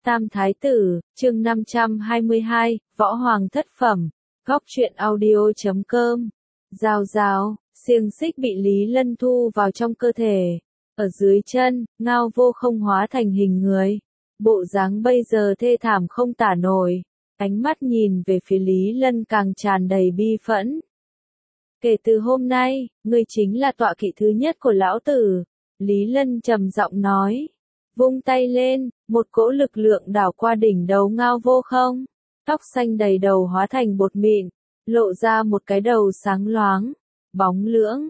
Tam Thái Tử, chương 522, Võ Hoàng thất phẩm, góc truyện audio.com. Rào rào, xiềng xích bị Lý Lân thu vào trong cơ thể. Ở dưới chân, Ngao Vô Không hóa thành hình người. Bộ dáng bây giờ thê thảm không tả nổi. Ánh mắt nhìn về phía Lý Lân càng tràn đầy bi phẫn. Kể từ hôm nay, ngươi chính là tọa kỵ thứ nhất của lão tử. Lý Lân trầm giọng nói. Vung tay lên, một cỗ lực lượng đảo qua đỉnh đầu Ngao Vô Không. Tóc xanh đầy đầu hóa thành bột mịn, lộ ra một cái đầu sáng loáng, bóng lưỡng.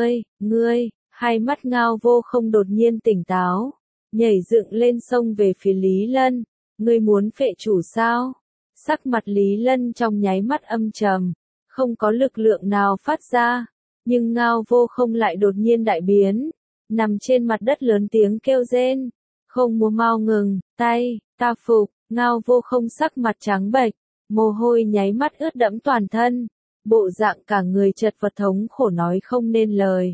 Ngươi, hai mắt Ngao Vô Không đột nhiên tỉnh táo, nhảy dựng lên xông về phía Lý Lân. Ngươi muốn phệ chủ sao? Sắc mặt Lý Lân trong nháy mắt âm trầm, không có lực lượng nào phát ra, nhưng Ngao Vô Không lại đột nhiên đại biến, nằm trên mặt đất lớn tiếng kêu rên. Không muốn mau ngừng, tay, ta phục. Ngao Vô Không sắc mặt trắng bệch, mồ hôi nháy mắt ướt đẫm toàn thân, bộ dạng cả người chật vật thống khổ nói không nên lời.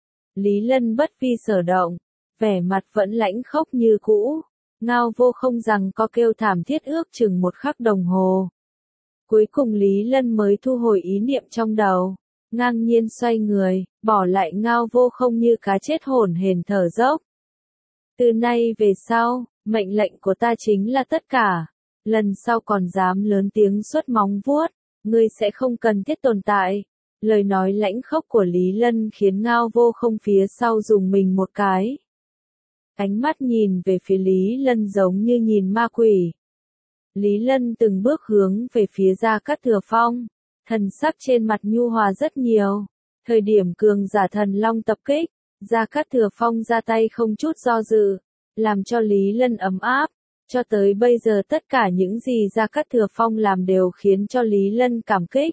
Lý Lân bất vi sở động, vẻ mặt vẫn lãnh khốc như cũ. Ngao Vô Không rằng có kêu thảm thiết ước chừng một khắc đồng hồ. Cuối cùng Lý Lân mới thu hồi ý niệm trong đầu, ngang nhiên xoay người, bỏ lại Ngao Vô Không như cá chết hổn hển thở dốc. Từ nay về sau, mệnh lệnh của ta chính là tất cả. Lần sau còn dám lớn tiếng xuất móng vuốt, ngươi sẽ không cần thiết tồn tại. Lời nói lãnh khốc của Lý Lân khiến Ngao Vô Không phía sau dùng mình một cái. Ánh mắt nhìn về phía Lý Lân giống như nhìn ma quỷ. Lý Lân từng bước hướng về phía Gia Cát Thừa Phong, thần sắc trên mặt nhu hòa rất nhiều. Thời điểm cường giả thần long tập kích, Gia Cát Thừa Phong ra tay không chút do dự, làm cho Lý Lân ấm áp. Cho tới bây giờ tất cả những gì Gia Cát Thừa Phong làm đều khiến cho Lý Lân cảm kích.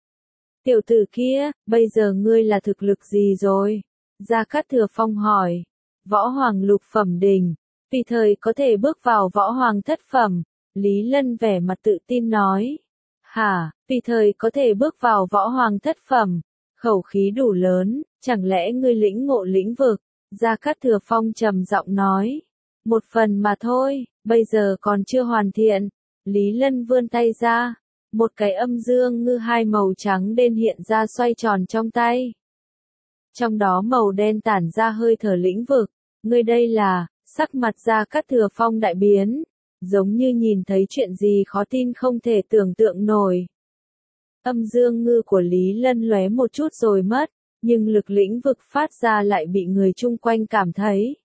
Tiểu tử kia, bây giờ ngươi là thực lực gì rồi? Gia Cát Thừa Phong hỏi. Võ Hoàng lục phẩm đỉnh, tùy thời có thể bước vào Võ Hoàng thất phẩm. Lý Lân vẻ mặt tự tin nói. Hả, tùy thời có thể bước vào Võ Hoàng thất phẩm. Khẩu khí đủ lớn, chẳng lẽ ngươi lĩnh ngộ lĩnh vực? Gia Cát Thừa Phong trầm giọng nói. Một phần mà thôi, bây giờ còn chưa hoàn thiện. Lý Lân vươn tay ra, một cái âm dương ngư hai màu trắng đen hiện ra xoay tròn trong tay. Trong đó màu đen tản ra hơi thở lĩnh vực. Ngươi đây là, sắc mặt Gia Cát Thừa Phong đại biến, giống như nhìn thấy chuyện gì khó tin không thể tưởng tượng nổi. Âm dương ngư của Lý Lân lóe một chút rồi mất, nhưng lực lĩnh vực phát ra lại bị người chung quanh cảm thấy.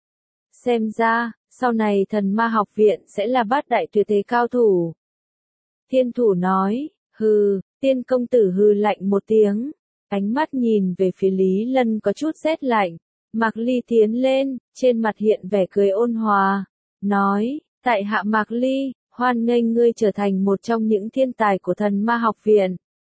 Xem ra, sau này Thần Ma học viện sẽ là bát đại tuyệt thế cao thủ. Thiên thủ nói. Hừ. Tiên công tử hừ lạnh một tiếng, ánh mắt nhìn về phía Lý Lân có chút rét lạnh. Mạc Ly tiến lên, trên mặt hiện vẻ cười ôn hòa, nói, tại hạ Mạc Ly, hoan nghênh ngươi trở thành một trong những thiên tài của Thần Ma học viện.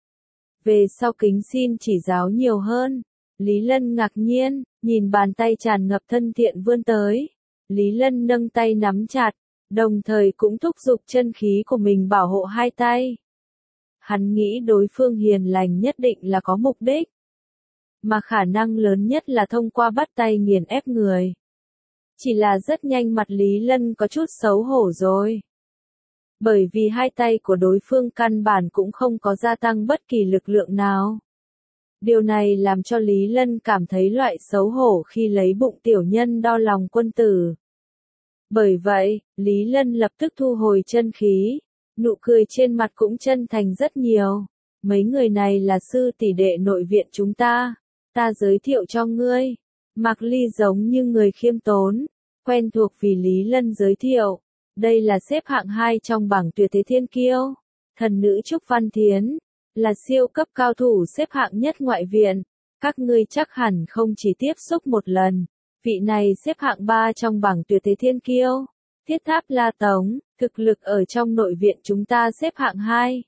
Về sau kính xin chỉ giáo nhiều hơn. Lý Lân ngạc nhiên, nhìn bàn tay tràn ngập thân thiện vươn tới. Lý Lân nâng tay nắm chặt, đồng thời cũng thúc giục chân khí của mình bảo hộ hai tay. Hắn nghĩ đối phương hiền lành nhất định là có mục đích, mà khả năng lớn nhất là thông qua bắt tay nghiền ép người. Chỉ là rất nhanh mặt Lý Lân có chút xấu hổ rồi. Bởi vì hai tay của đối phương căn bản cũng không có gia tăng bất kỳ lực lượng nào. Điều này làm cho Lý Lân cảm thấy loại xấu hổ khi lấy bụng tiểu nhân đo lòng quân tử. Bởi vậy, Lý Lân lập tức thu hồi chân khí, nụ cười trên mặt cũng chân thành rất nhiều. Mấy người này là sư tỷ đệ nội viện chúng ta giới thiệu cho ngươi. Mạc Ly giống như người khiêm tốn, quen thuộc vì Lý Lân giới thiệu. Đây là xếp hạng 2 trong bảng tuyệt thế thiên kiêu. Thần nữ Trúc Văn Thiến, là siêu cấp cao thủ xếp hạng nhất ngoại viện. Các ngươi chắc hẳn không chỉ tiếp xúc một lần. Vị này xếp hạng 3 trong bảng tuyệt thế thiên kiêu. Thiết Tháp La Tống, thực lực ở trong nội viện chúng ta xếp hạng 2.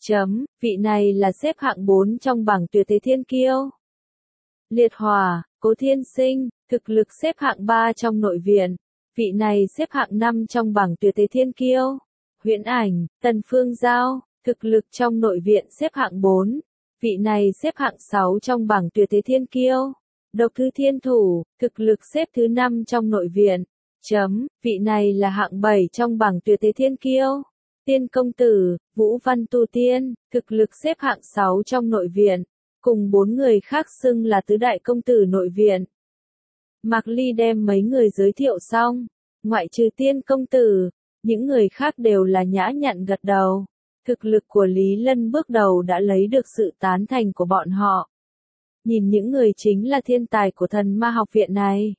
Vị này là xếp hạng 4 trong bảng tuyệt thế thiên kiêu. Liệt Hỏa, Cố Thiên Sinh, thực lực xếp hạng 3 trong nội viện. Vị này xếp hạng 5 trong bảng tuyệt thế thiên kiêu. Huyễn Ảnh, Tần Phương Giao, thực lực trong nội viện xếp hạng 4. Vị này xếp hạng 6 trong bảng tuyệt thế thiên kiêu. Độc Thư Thiên Thủ, thực lực xếp thứ 5 trong nội viện. Vị này là hạng 7 trong bảng tuyệt thế thiên kiêu. Tiên công tử, Vũ Văn Tu Tiên, thực lực xếp hạng 6 trong nội viện, cùng 4 người khác xưng là tứ đại công tử nội viện. Mạc Ly đem mấy người giới thiệu xong, ngoại trừ Tiên công tử, những người khác đều là nhã nhặn gật đầu. Thực lực của Lý Lân bước đầu đã lấy được sự tán thành của bọn họ. Nhìn những người chính là thiên tài của thần ma học viện này.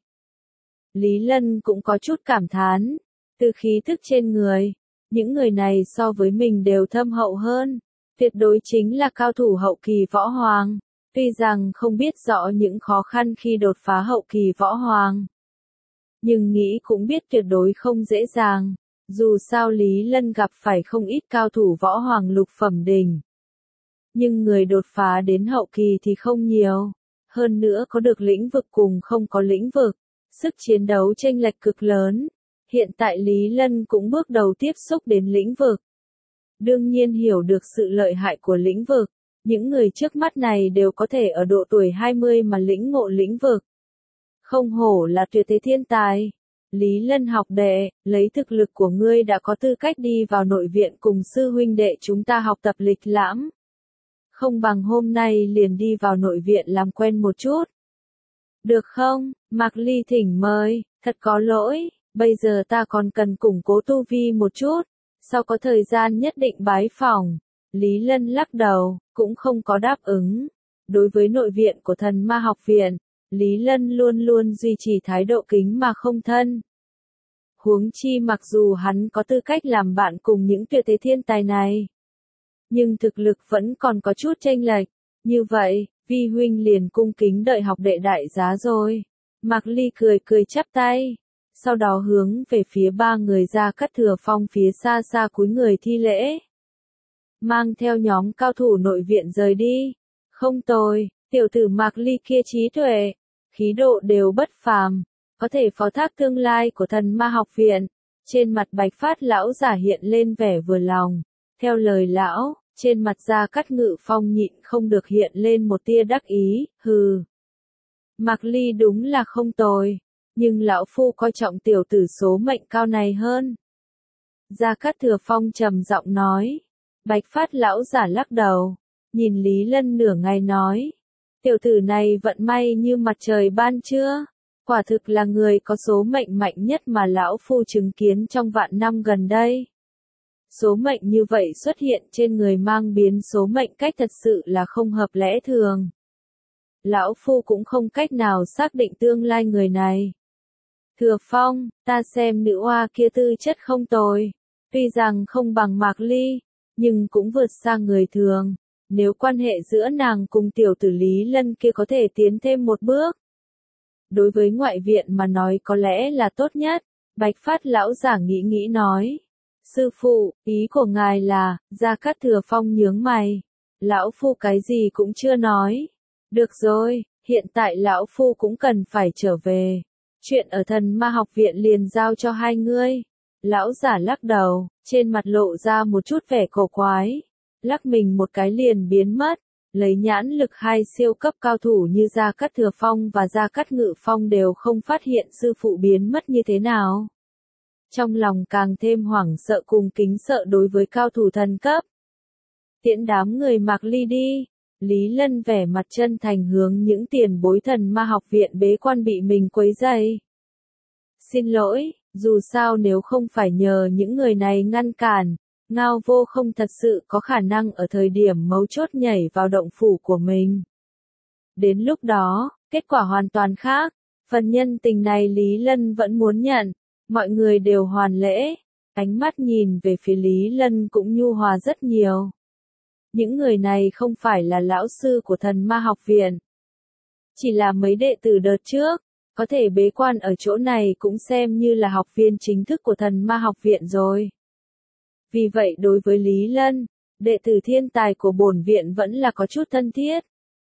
Lý Lân cũng có chút cảm thán, từ khí thức trên người, những người này so với mình đều thâm hậu hơn, tuyệt đối chính là cao thủ hậu kỳ võ hoàng, tuy rằng không biết rõ những khó khăn khi đột phá hậu kỳ võ hoàng. Nhưng nghĩ cũng biết tuyệt đối không dễ dàng, dù sao Lý Lân gặp phải không ít cao thủ võ hoàng lục phẩm đỉnh. Nhưng người đột phá đến hậu kỳ thì không nhiều, hơn nữa có được lĩnh vực cùng không có lĩnh vực. Sức chiến đấu chênh lệch cực lớn. Hiện tại Lý Lân cũng bước đầu tiếp xúc đến lĩnh vực. Đương nhiên hiểu được sự lợi hại của lĩnh vực. Những người trước mắt này đều có thể ở độ tuổi 20 mà lĩnh ngộ lĩnh vực. Không hổ là tuyệt thế thiên tài. Lý Lân học đệ, lấy thực lực của ngươi đã có tư cách đi vào nội viện cùng sư huynh đệ chúng ta học tập lịch lãm. Không bằng hôm nay liền đi vào nội viện làm quen một chút. Được không? Mạc Ly thỉnh mời, thật có lỗi, bây giờ ta còn cần củng cố tu vi một chút, sau có thời gian nhất định bái phỏng. Lý Lân lắc đầu, cũng không có đáp ứng. Đối với nội viện của thần ma học viện, Lý Lân luôn luôn duy trì thái độ kính mà không thân. Huống chi mặc dù hắn có tư cách làm bạn cùng những tuyệt thế thiên tài này, nhưng thực lực vẫn còn có chút chênh lệch, như vậy. Vi huynh liền cung kính đợi học đệ đại giá rồi. Mạc Ly cười cười chắp tay. Sau đó hướng về phía ba người Gia Cát Thừa Phong phía xa xa cúi người thi lễ. Mang theo nhóm cao thủ nội viện rời đi. Không tồi, tiểu tử Mạc Ly kia trí tuệ, khí độ đều bất phàm. Có thể phó thác tương lai của thần ma học viện. Trên mặt Bạch Phát lão giả hiện lên vẻ vừa lòng. Theo lời lão. Trên mặt Gia Cát Ngự Phong nhịn không được hiện lên một tia đắc ý, hừ. Mạc Ly đúng là không tồi, nhưng lão phu coi trọng tiểu tử số mệnh cao này hơn. Gia Cát Thừa Phong trầm giọng nói. Bạch Phát lão giả lắc đầu, nhìn Lý Lân nửa ngày nói. Tiểu tử này vận may như mặt trời ban trưa, quả thực là người có số mệnh mạnh nhất mà lão phu chứng kiến trong vạn năm gần đây. Số mệnh như vậy xuất hiện trên người mang biến số mệnh cách thật sự là không hợp lẽ thường. Lão phu cũng không cách nào xác định tương lai người này. Thừa Phong, ta xem nữ oa kia tư chất không tồi. Tuy rằng không bằng Mạc Ly, nhưng cũng vượt xa người thường. Nếu quan hệ giữa nàng cùng tiểu tử Lý Lân kia có thể tiến thêm một bước. Đối với ngoại viện mà nói có lẽ là tốt nhất. Bạch Phát lão giả nghĩ nghĩ nói. Sư phụ, ý của ngài là, Gia Cát Thừa Phong nhướng mày. Lão phu cái gì cũng chưa nói. Được rồi, hiện tại lão phu cũng cần phải trở về. Chuyện ở thần ma học viện liền giao cho hai ngươi. Lão giả lắc đầu, trên mặt lộ ra một chút vẻ cổ quái. Lắc mình một cái liền biến mất. Lấy nhãn lực hai siêu cấp cao thủ như Gia Cát Thừa Phong và Gia Cát Ngự Phong đều không phát hiện sư phụ biến mất như thế nào. Trong lòng càng thêm hoảng sợ cùng kính sợ đối với cao thủ thần cấp. Tiễn đám người Mạc Ly đi. Lý Lân vẻ mặt chân thành hướng những tiền bối thần ma học viện bế quan bị mình quấy rầy. Xin lỗi, dù sao nếu không phải nhờ những người này ngăn cản, Ngao Vô không thật sự có khả năng ở thời điểm mấu chốt nhảy vào động phủ của mình. Đến lúc đó, kết quả hoàn toàn khác. Phần nhân tình này Lý Lân vẫn muốn nhận. Mọi người đều hoàn lễ, ánh mắt nhìn về phía Lý Lân cũng nhu hòa rất nhiều. Những người này không phải là lão sư của thần ma học viện. Chỉ là mấy đệ tử đợt trước, có thể bế quan ở chỗ này cũng xem như là học viên chính thức của thần ma học viện rồi. Vì vậy đối với Lý Lân, đệ tử thiên tài của bổn viện vẫn là có chút thân thiết.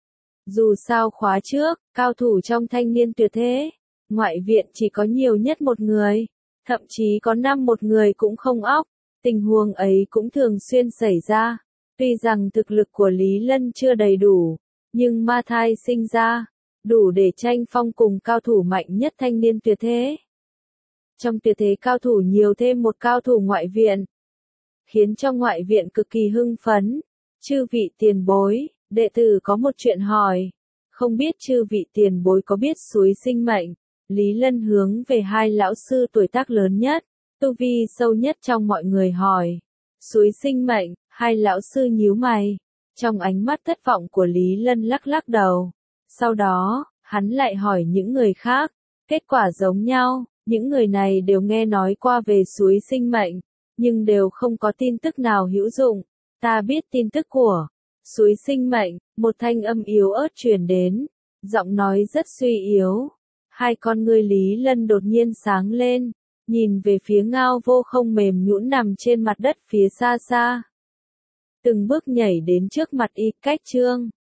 Dù sao khóa trước, cao thủ trong thanh niên tuyệt thế. Ngoại viện chỉ có nhiều nhất một người, thậm chí có một người cũng không óc, tình huống ấy cũng thường xuyên xảy ra. Tuy rằng thực lực của Lý Lân chưa đầy đủ, nhưng ma thai sinh ra, đủ để tranh phong cùng cao thủ mạnh nhất thanh niên tuyệt thế. Trong tuyệt thế cao thủ nhiều thêm một cao thủ ngoại viện, khiến cho ngoại viện cực kỳ hưng phấn. Chư vị tiền bối, đệ tử có một chuyện hỏi. Không biết chư vị tiền bối có biết suối sinh mệnh? Lý Lân hướng về hai lão sư tuổi tác lớn nhất, tu vi sâu nhất trong mọi người hỏi. Suối sinh mệnh, hai lão sư nhíu mày. Trong ánh mắt thất vọng của Lý Lân lắc lắc đầu. Sau đó, hắn lại hỏi những người khác. Kết quả giống nhau, những người này đều nghe nói qua về suối sinh mệnh, nhưng đều không có tin tức nào hữu dụng. Ta biết tin tức của suối sinh mệnh, một thanh âm yếu ớt truyền đến, giọng nói rất suy yếu. Hai con ngươi Lý Lân đột nhiên sáng lên, nhìn về phía Ngao Vô Không mềm nhũn nằm trên mặt đất phía xa xa. Từng bước nhảy đến trước mặt y, cách trương.